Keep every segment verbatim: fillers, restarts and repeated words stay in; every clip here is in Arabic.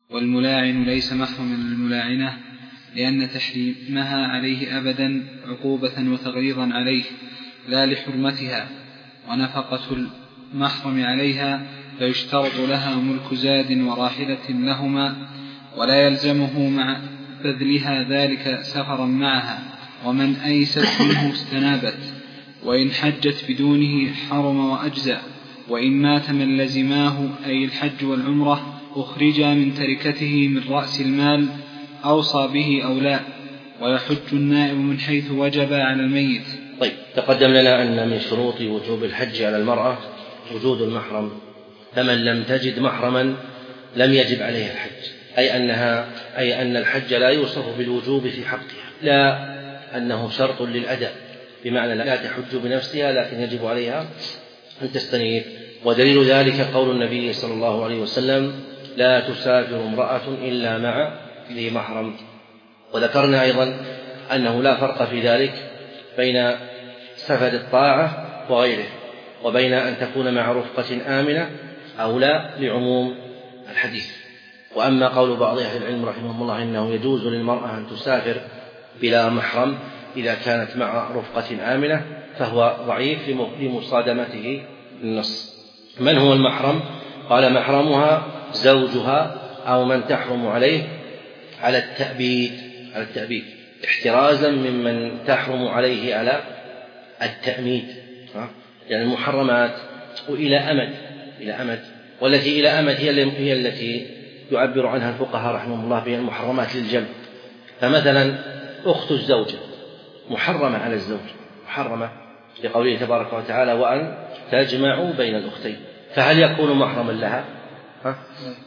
والملاعن ليس محرما للملاعنة لأن تحريمها عليه أبدا عقوبة وتغليظا عليه لا لحرمتها. ونفقة المحرم عليها فيشترط لها ملك زاد وراحلة لهما، ولا يلزمه مع بذلها ذلك سفرا معها، ومن أيست منه استنابت، وإن حجت بدونه حرم وأجزأ. وإن مات من لزماه أي الحج والعمرة أخرجا من تركته من رأس المال أوصى به أو لا، ويحج النائب من حيث وجب على الميت. طيب، تقدم لنا أن من شروط وجوب الحج على المرأة وجود المحرم، فمن لم تجد محرما لم يجب عليه الحج، أي أنها أي أن الحج لا يوصف بالوجوب في حقها، لا أنه شرط للأداء، بمعنى لا تحج بنفسها لكن يجب عليها أن تستنير. ودليل ذلك قول النبي صلى الله عليه وسلم: لا تسافر امرأة إلا مع ذي محرم. وذكرنا أيضا أنه لا فرق في ذلك بين سفر الطاعة وغيره، وبين أن تكون مع رفقة آمنة أو لا، لعموم الحديث. وأما قول بعض أهل العلم رحمهم الله إنه يجوز للمرأة أن تسافر بلا محرم إذا كانت مع رفقة آمنة فهو ضعيف لمصادمته النص. من هو المحرم؟ قال: محرمها زوجها أو من تحرم عليه على التأبيد على التأبيد احترازا ممن تحرم عليه على التأميد. يعني المحرمات وإلى أمد إلى أمد والتي إلى أمد هي التي يعبر عنها الفقهاء رحمهم الله بها المحرمات للجمع. فمثلا أخت الزوجة محرمة على الزوج، محرمة لقوله تبارك وتعالى: وأن تجمعوا بين الأختين. فهل يكون محرما لها؟ ها؟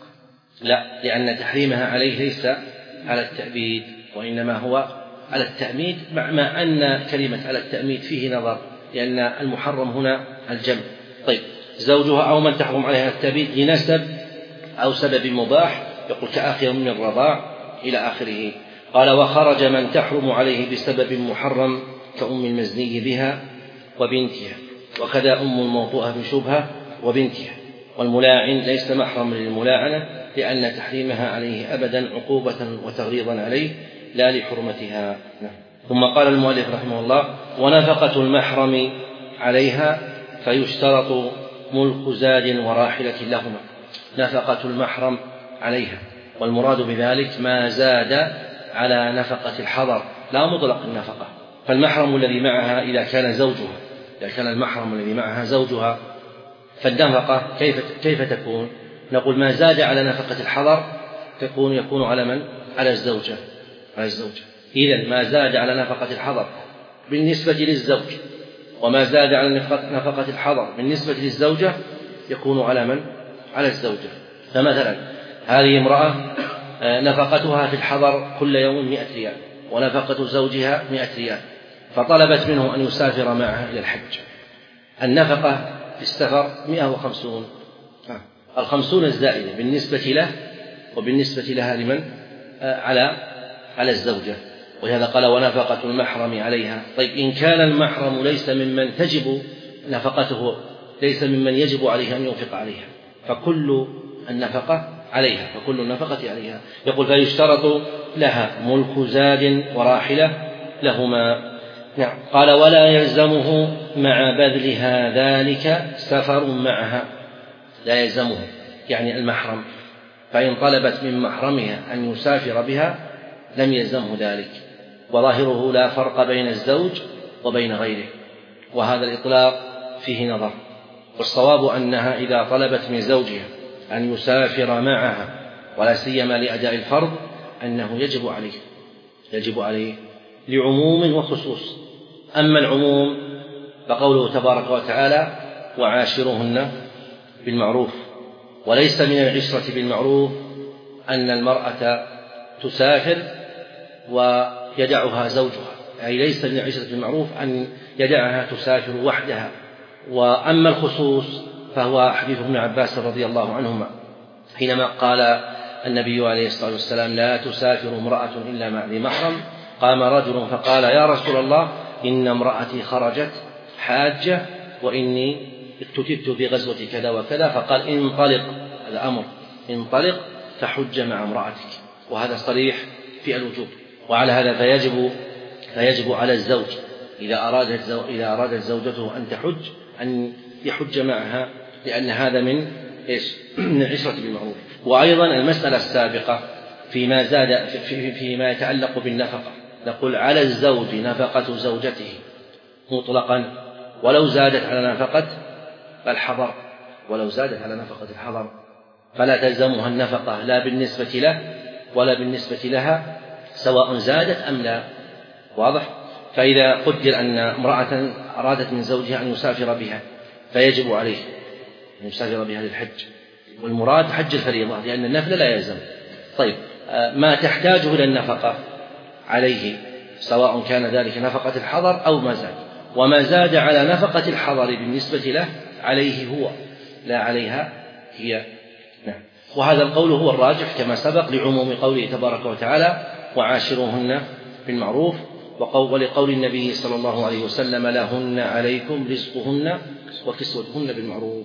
لا، لأن تحريمها عليه ليس على التأبيد، وإنما هو على التأميد، مع أن كلمة على التأميد فيه نظر، لأن المحرم هنا الجمع. طيب، زوجها أو من تحرم عليها التأبيد لنسب أو سبب مباح، يقول كأخي من الرضاع إلى آخره. قال: وخرج من تحرم عليه بسبب محرم كأم المزني بها وبنتها، وكذا أم الموطوءة بشبهة وبنتها. والملاعن ليس محرم للملاعنة لأن تحريمها عليه أبدا عقوبة وتغليظا عليه لا لحرمتها. ثم قال المؤلف رحمه الله: ونفقة المحرم عليها فيشترط ملك زاد وراحلة لهما. نفقة المحرم عليها، والمراد بذلك ما زاد على نفقة الحضر، لا مطلق النفقة. فالمحرم الذي معها إذا كان زوجها إذا كان المحرم الذي معها زوجها فالنفقة كيف كيف تكون؟ نقول ما زاد على نفقة الحضر تكون يكون على من؟ على الزوجة على الزوجة. إذن ما زاد على نفقة الحضر بالنسبة للزوج، وما زاد على نفقة الحضر بالنسبة للزوجة يكون على من؟ على الزوجة. فمثلا هذه امرأة نفقتها في الحضر كل يوم مئة ريال، ونفقة زوجها مئة ريال، فطلبت منه أن يسافر معها إلى الحج. النفقة في السفر مئة وخمسون، الخمسون الزائدة بالنسبة له وبالنسبة لها لمن؟ على على الزوجة. ولهذا قال: ونفقة المحرم عليها. طيب، إن كان المحرم ليس ممن تجب نفقته، ليس ممن يجب عليه أن ينفق عليها، فكل النفقة عليها فكل النفقة عليها. يقول: فيشترط لها ملك زاد وراحلة لهما. نعم. قال: ولا يلزمه مع بذلها ذلك سفر معها. لا يلزمه يعني المحرم، فإن طلبت من محرمها أن يسافر بها لم يلزمه ذلك. وظاهره لا فرق بين الزوج وبين غيره، وهذا الإطلاق فيه نظر. والصواب أنها إذا طلبت من زوجها أن يسافر معها ولا سيما لأداء الفرض أنه يجب عليه يجب عليه لعموم وخصوص. أما العموم فقوله تبارك وتعالى: وعاشرهن بالمعروف. وليس من العشرة بالمعروف أن المرأة تسافر ويدعها زوجها، أي ليس من العشرة بالمعروف أن يدعها تسافر وحدها. وأما الخصوص فهو حديث ابن عباس رضي الله عنهما حينما قال النبي عليه الصلاة والسلام: لا تسافر امرأة إلا مع ذي محرم. قام رجل فقال: يا رسول الله، إن امرأتي خرجت حاجة وإني افتتت في غزوة كذا وكذا. فقال: انطلق، هذا أمر، انطلق فحج مع امرأتك، وهذا صريح في الوجوب. وعلى هذا فيجب فيجب على الزوج إذا أرادت زو إذا أرادت زوجته أن تحج أن يحج معها، لأن هذا من إيش؟ من العشرة بالمعروف. وأيضا المسألة السابقة فيما زاد في فيما يتعلق بالنفقة، نقول على الزوج نفقة زوجته مطلقا، ولو زادت على نفقة الحضر ولو زادت على نفقة الحضر فلا تلزمها النفقة لا بالنسبة له ولا بالنسبة لها، سواء زادت أم لا. واضح؟ فإذا قدر أن امرأة أرادت من زوجها أن يسافر بها فيجب عليه أن يسافر بها للحج، والمراد حج الفريضة لأن النفل لا يلزم. طيب، ما تحتاجه إلى النفقة عليه سواء كان ذلك نفقة الحضر أو ما زاد، وما زاد على نفقة الحضر بالنسبة له عليه هو لا عليها هي. نعم. وهذا القول هو الراجح كما سبق لعموم قوله تبارك وتعالى وعاشروهن بالمعروف، ولقول النبي صلى الله عليه وسلم لهن عليكم رزقهن وكسوتهن بالمعروف.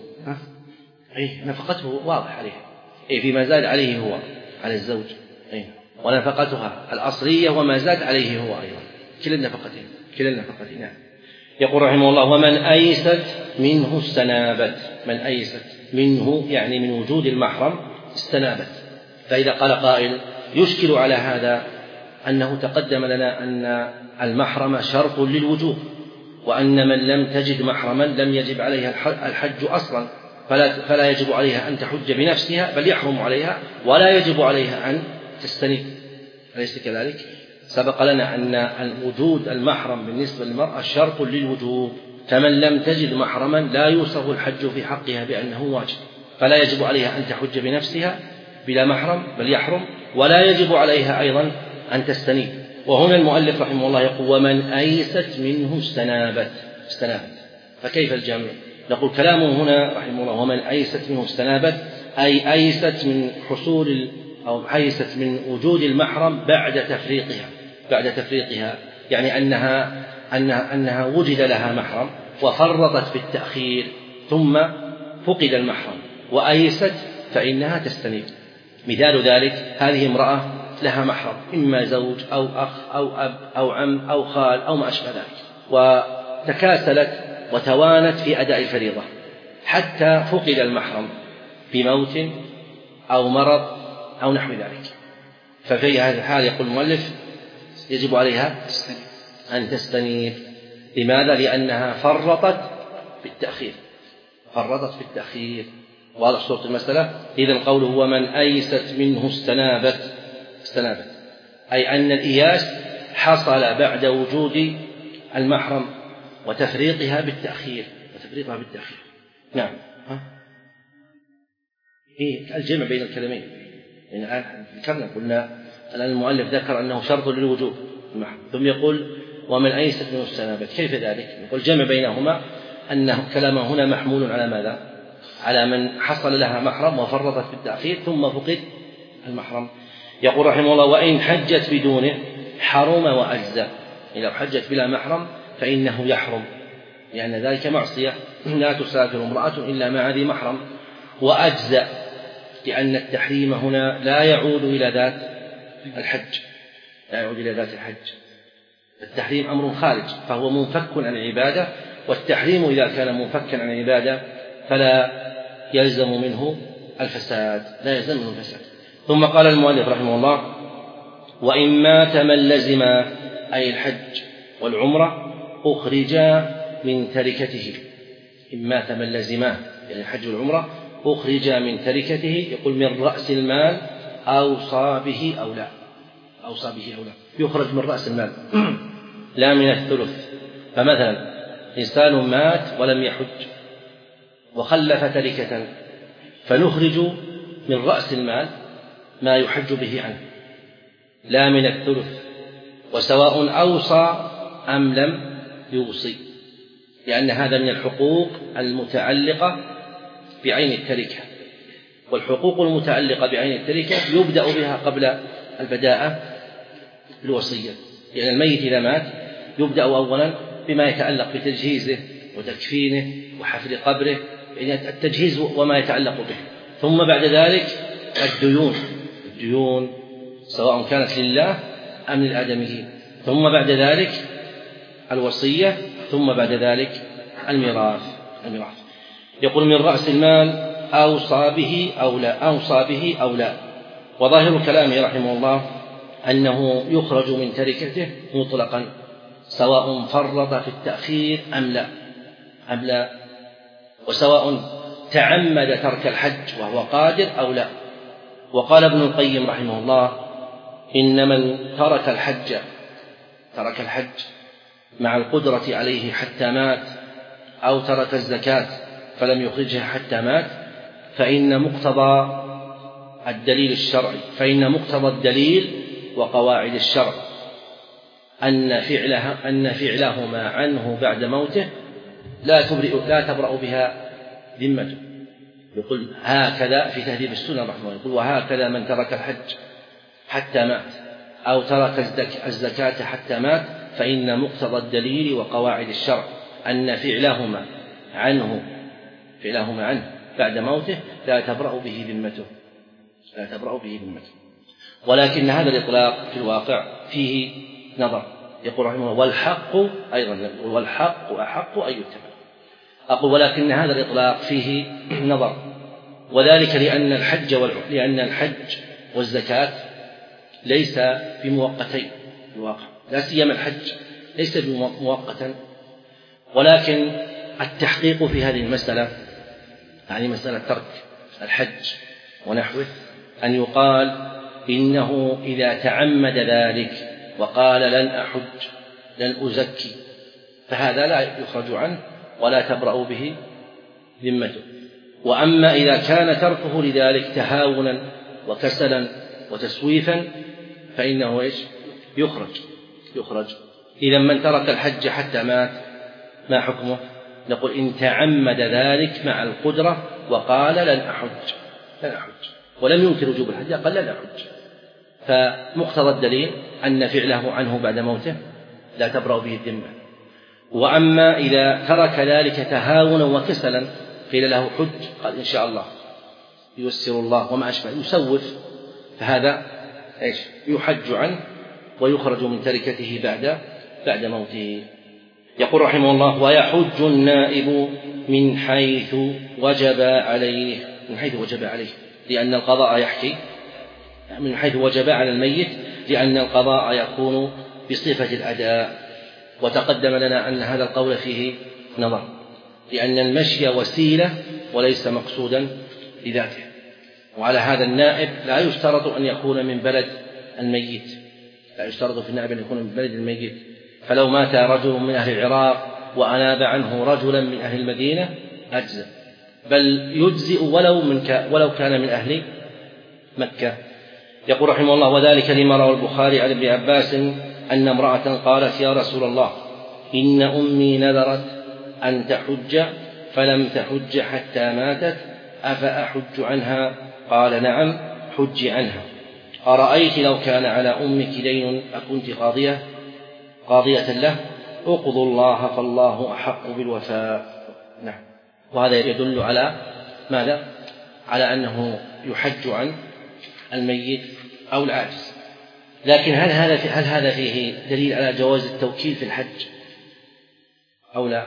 أي نفقته واضح عليه، أي فيما زاد عليه هو على الزوج، أي ونفقتها الأصلية وما زاد عليه هو أيضا، كلا النفقتين كلا النفقتين. نعم. يقول رحمه الله ومن أيست منه استنابت، من أيست منه يعني من وجود المحرم استنابت. فإذا قال قائل يشكل على هذا أنه تقدم لنا أن المحرم شرط للوجوب، وأن من لم تجد محرما لم يجب عليها الحج أصلا، فلا, فلا يجب عليها أن تحج بنفسها، بل يحرم عليها ولا يجب عليها أن تستنيب، أليس كذلك؟ سبق لنا أن وجود المحرم بالنسبة للمرأة شرط للوجوب، فمن لم تجد محرما لا يوصف الحج في حقها بأنه واجب، فلا يجب عليها أن تحج بنفسها بلا محرم بل يحرم، ولا يجب عليها أيضا أن تستنيب. وهنا المؤلف رحمه الله يقول ومن أيست منه استنابت استنابت فكيف الجمع؟ نقول كلامه هنا رحمه الله ومن أيست منه استنابت أي أيست من حصول أو أيست من وجود المحرم بعد تفريقها بعد تفريقها يعني أنها أنها أنها وجد لها محرم وفرطت في التأخير ثم فقد المحرم وأيست فإنها تستنيب. مثال ذلك هذه امرأة لها محرم إما زوج أو أخ أو أب أو عم أو خال أو ما أشبه ذلك، وتكاسلت وتوانت في أداء الفريضة حتى فقد المحرم بموت أو مرض أو نحو ذلك، ففي هذا الحال يقول المؤلف يجب عليها أن تستنيب. لماذا؟ لأنها فرطت في التأخير فرطت في التأخير. واضح صورة المسألة؟ إذن قوله ومن أيست منه استنابت استنابت أي أن الإياس حصل بعد وجود المحرم وتفريطها بالتأخير وتفريطها بالتأخير. نعم. ها؟ إيه الجمع بين الكلمين؟ يعني ذكرنا قلنا الآن المؤلف ذكر أنه شرط للوجوب ثم يقول ومن أيست منه استنابت، كيف ذلك؟ يقول الجمع بينهما أنه كلامه هنا محمول على ماذا؟ على من حصل لها محرم وفرطت في التأخير ثم فقد المحرم. يقول رحمه الله وإن حجت بدونه حرم وأجزى، إذا حجت بلا محرم فإنه يحرم، لأن ذلك معصية، لا تسافر امرأة إلا مع ذي محرم. وأجزى لأن التحريم هنا لا يعود إلى ذات الحج لا يعود إلى ذات الحج التحريم أمر خارج فهو منفك عن العبادة، والتحريم إذا كان منفكا عن العبادة فلا يلزم منه الفساد لا يلزم منه الفساد. ثم قال المؤلف رحمه الله وإن مات من لزم أي الحج والعمرة أخرجا من تركته، إن مات من لزماه يعني الحج والعمرة أخرجا من تركته، يقول من رأس المال أوصى به أو لا أوصى به أو لا يخرج من رأس المال لا من الثلث. فمثلا إنسان مات ولم يحج وخلف تركة فنخرج من رأس المال ما يحج به عنه لا من الثلث، وسواء أوصى أم لم يوصي، لأن هذا من الحقوق المتعلقة بعين التركة، والحقوق المتعلقة بعين التركة يبدأ بها قبل البداءة بالوصية، لأن يعني الميت إذا مات يبدأ أولا بما يتعلق بتجهيزه وتكفينه وحفر قبره، يعني التجهيز وما يتعلق به، ثم بعد ذلك الديون الديون سواء كانت لله أم للآدميين، ثم بعد ذلك الوصية، ثم بعد ذلك الميراث الميراث يقول من رأس المال أوصى به أو لا أوصى به أو لا. وظاهر كلامه رحمه الله أنه يخرج من تركته مطلقا سواء فرط في التأخير أم لا أم لا وسواء تعمد ترك الحج وهو قادر أو لا. وقال ابن القيم رحمه الله إن من ترك الحج ترك الحج مع القدرة عليه حتى مات أو ترك الزكاة فلم يخرجها حتى مات فإن مقتضى الدليل الشرعي فإن مقتضى الدليل وقواعد الشرع أن فعلها أن فعلهما عنه بعد موته لا تبرئ لا تبرأ بها ذمته. يقول هكذا في تهذيب السنة رحمه الله، يقول وهكذا من ترك الحج حتى مات أو ترك الزكاة حتى مات فإن مقتضى الدليل وقواعد الشرع أن فعلهما عنه فعلهما عنه بعد موته لا تبرأ به ذمته لا تبرأ به ذمته. ولكن هذا الإطلاق في الواقع فيه نظر. يقول رحمه الله والحق أيضا والحق أحق أن يتبع. أقول ولكن هذا الإطلاق فيه نظر، وذلك لأن الحج لأن الحج والزكاة ليس بمؤقتين في الواقع، لا سيما الحج ليس بمؤقتا، ولكن التحقيق في هذه المسألة يعني مسألة ترك الحج ونحوه أن يقال إنه إذا تعمد ذلك وقال لن أحج لن أزكي فهذا لا يخرج عنه ولا تبرأ به ذمته. وأما إذا كان تركه لذلك تهاونا وكسلا وتسويفا فإنه إيش يخرج يخرج إذا من ترك الحج حتى مات ما حكمه؟ نقول إن تعمد ذلك مع القدرة وقال لن أحج لن أحج ولم ينكر وجوب الحج قال لن أحج، فمقتضى الدليل أن فعله عنه بعد موته لا تبرأ به الذمة. وأما إذا ترك ذلك تهاونا وكسلا قيل له حج قال إن شاء الله ييسر الله وما أشبه يسوف فهذا إيش يحج عنه ويخرج من تركته بعد بعد موته. يقول رحمه الله ويحج النائب من حيث وجب عليه من حيث وجب عليه لأن القضاء يحكي من حيث وجب على الميت لأن القضاء يكون بصفة الأداء. وتقدم لنا أن هذا القول فيه نظر لأن المشي وسيلة وليس مقصودا لذاته، وعلى هذا النائب لا يشترط أن يكون من بلد الميت لا يشترط في النائب أن يكون من بلد الميت، فلو مات رجل من أهل العراق وأناب عنه رجلا من أهل المدينة أجزأ، بل يجزئ ولو, من ولو كان من أهل مكة. يقول رحمه الله وذلك لما روى البخاري عن ابن عباس أن امرأة قالت يا رسول الله إن أمي نذرت أن تحج فلم تحج حتى ماتت أفأحج عنها؟ قال نعم حج عنها. أرأيت لو كان على أمك دين أكنت قاضية قاضية له؟ اقضوا الله فالله أحق بالوفاء. نعم. وهذا يدل على ماذا؟ على أنه يحج عن الميت أو العاجز. لكن هل هذا في هل هذا فيه دليل على جواز التوكيل في الحج أو لا؟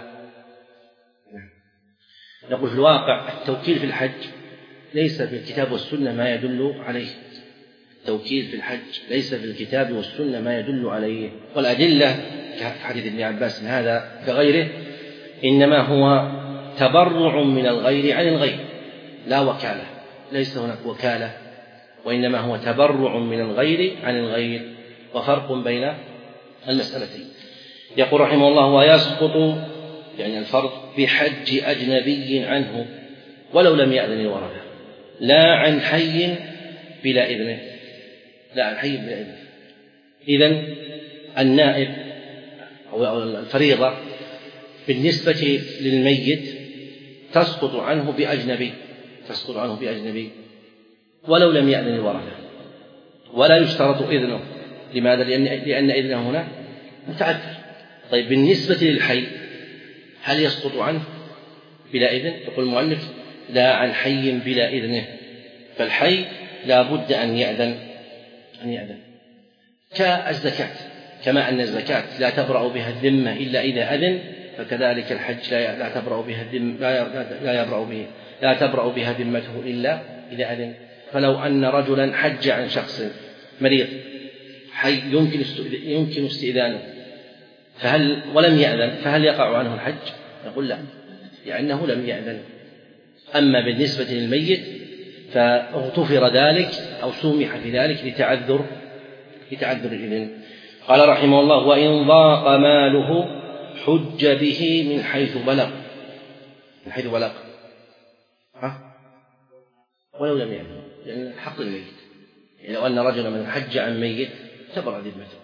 نقول في الواقع التوكيل في الحج ليس في الكتاب والسنة ما يدل عليه. التوكيل في الحج ليس في الكتاب والسنة ما يدل عليه، والأدلة كحديث ابن عباس هذا كغيره إنما هو تبرع من الغير عن الغير لا وكالة، ليس هناك وكالة وإنما هو تبرع من الغير عن الغير، وفرق بين المسألتين. يقول رحمه الله ويسقط يعني الفرض بحج أجنبي عنه ولو لم يأذن الورثة لا عن حي بلا إذنه لا عن حي بلا إذنه. إذن النائب أو الفريضة بالنسبة للميت تسقط عنه بأجنبي تسقط عنه بأجنبي ولو لم يأذن الورثة ولا يشترط إذنه. لماذا؟ لأن, لأن إذنه هنا متعذر. طيب بالنسبة للحي هل يسقط عنه بلا إذن؟ يقول المؤلف لا عن حي بلا إذنه، فالحي لا بد أن يأذن أن يأذن كالزكاة، كما أن الزكاة لا تبرأ بها الذمة إلا إذا أذن، فكذلك الحج لا تبرأ بها الذمة لا يبرأ به لا تبرأ بها ذمته إلا إذا أذن. فلو أن رجلا حج عن شخص مريض حي يمكن يمكن استئذانه فهل ولم يأذن فهل يقع عنه الحج؟ نقول لا، لأنه لم يأذن. أما بالنسبة للميت فاغتفر ذلك أو سمح في ذلك لتعذر لتعذر الإذن. قال رحمه الله: وإن ضاق ماله حج به من حيث بلغ من حيث بلغ ها؟ ولو لم يأذن، لأن حق الميت، يعني لو أن رجلا من حج عن ميت تبرأ ذمته،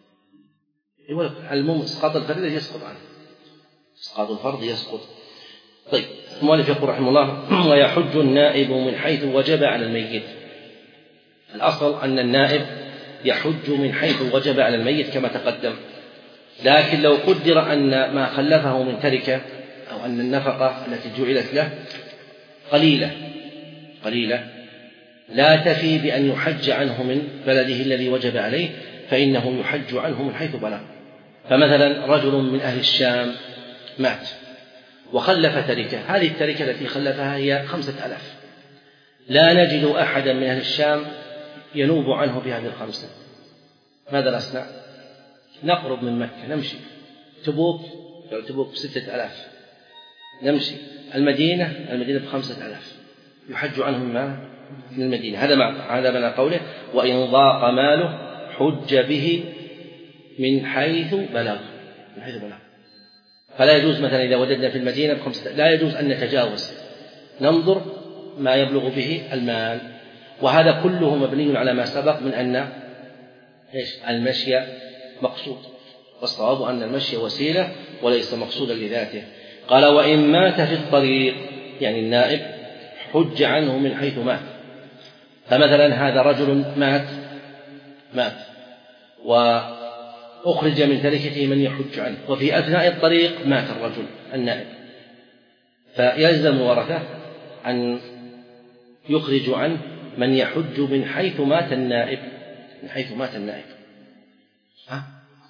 المهم إسقاط الفريضة يسقط عنه، إسقاط الفرض يسقط. طيب، المؤلف يقول رحمه الله: ويحج النائب من حيث وجب على الميت. الأصل أن النائب يحج من حيث وجب على الميت كما تقدم، لكن لو قدر أن ما خلفه من تركة أو أن النفقة التي جعلت له قليلة قليلة لا تفي بأن يحج عنه من بلده الذي وجب عليه، فإنه يحج عنه من حيث بلغ. فمثلا رجل من أهل الشام مات وخلف تركة، هذه التركة التي خلفها هي خمسة ألاف، لا نجد أحدا من أهل الشام ينوب عنه بهذه الخمسة. ماذا نصنع؟ نقرب من مكة نمشي، تبوك لو تبوك بستة ألاف نمشي، المدينة المدينة بخمسة ألاف، يحج عنهم ما من المدينة. هذا مع هذا من قوله: وإن ضاق ماله حج به من حيث بلغ من حيث بلغ. فلا يجوز مثلا إذا وجدنا في المدينة بخمسة، لا يجوز أن نتجاوز، ننظر ما يبلغ به المال. وهذا كله مبني على ما سبق من أن إيش المشي مقصود، والصواب أن المشي وسيلة وليس مقصودا لذاته. قال: وإن مات في الطريق، يعني النائب حج عنه من حيث مات. فمثلا هذا رجل مات مات وأخرج من تركته من يحج عنه، وفي أثناء الطريق مات الرجل النائب، فيلزم ورثه أن يخرج عنه من يحج من حيث مات النائب من حيث مات النائب ها؟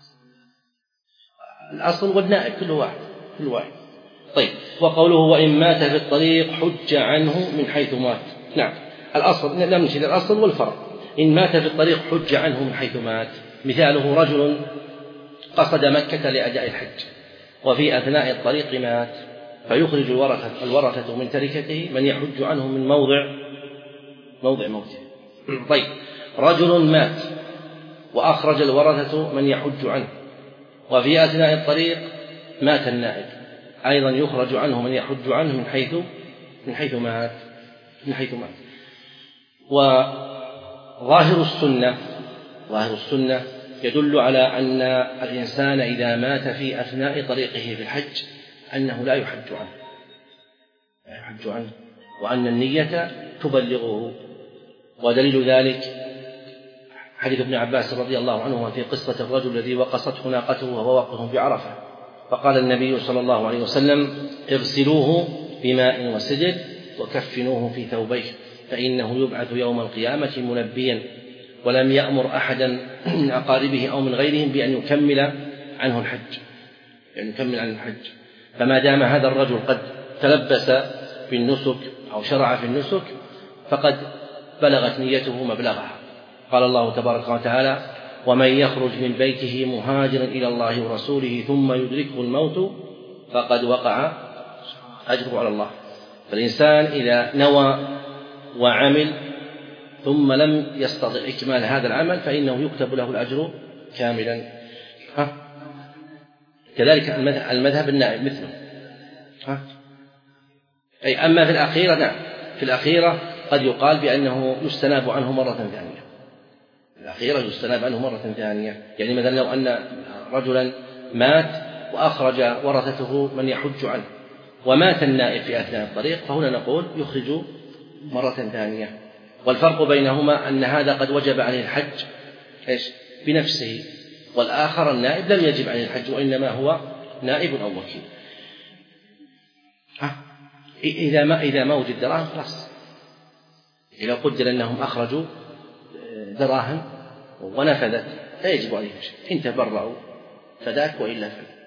الأصل والنائب كل واحد كل واحد. طيب، وقوله: وإن مات في الطريق حج عنه من حيث مات. نعم، الأصل نمشي للأصل والفرق. إن مات في الطريق حج عنه من حيث مات. مثاله: رجل قصد مكة لأداء الحج وفي أثناء الطريق مات، فيخرج الورثة الورثة من تركته من يحج عنه من موضع موضع موته. طيب، رجل مات وأخرج الورثة من يحج عنه وفي أثناء الطريق مات النائب، أيضا يخرج عنه من يحج عنه من حيث من حيث مات من حيث مات. وظاهر السنة ظاهر السنة يدل على أن الإنسان إذا مات في أثناء طريقه في الحج أنه لا يحج عنه لا يحج عنه وأن النية تبلغه. ودليل ذلك حديث ابن عباس رضي الله عنه في قصة الرجل الذي وقصته ناقته وهو واقف بعرفة، فقال النبي صلى الله عليه وسلم: اغسلوه بماء وسدر وكفنوه في ثوبيه فإنه يبعث يوم القيامة ملبيا. ولم يأمر أحدا من أقاربه أو من غيرهم بأن يكمل عنه الحج يعني يكمل عنه الحج. فما دام هذا الرجل قد تلبس في النسك أو شرع في النسك فقد بلغت نيته مبلغها. قال الله تبارك وتعالى: ومن يخرج من بيته مهاجرا إلى الله ورسوله ثم يدركه الموت فقد وقع أجره على الله. فالإنسان إذا نوى وعمل ثم لم يستطع إكمال هذا العمل فإنه يكتب له الأجر كاملا. ها؟ كذلك المذهب النائب مثله. ها؟ أي أما في الأخيرة نعم في الأخيرة قد يقال بأنه يستناب عنه مرة ثانية الأخيرة يستناب عنه مرة ثانية. يعني مثلا لو أن رجلا مات وأخرج ورثته من يحج عنه ومات النائب في أثناء الطريق فهنا نقول يخرج مرة ثانية. والفرق بينهما أن هذا قد وجب عليه الحج إيش بنفسه، والآخر النائب لم يجب عليه الحج وإنما هو نائب أو وكيل. إذا ما إذا ما وجد دراهم خلاص إذا قدر أنهم أخرجوا دراهم ونفذت لا يجب عليهم شيء، إن تبرعوا فذاك وإلا فلا.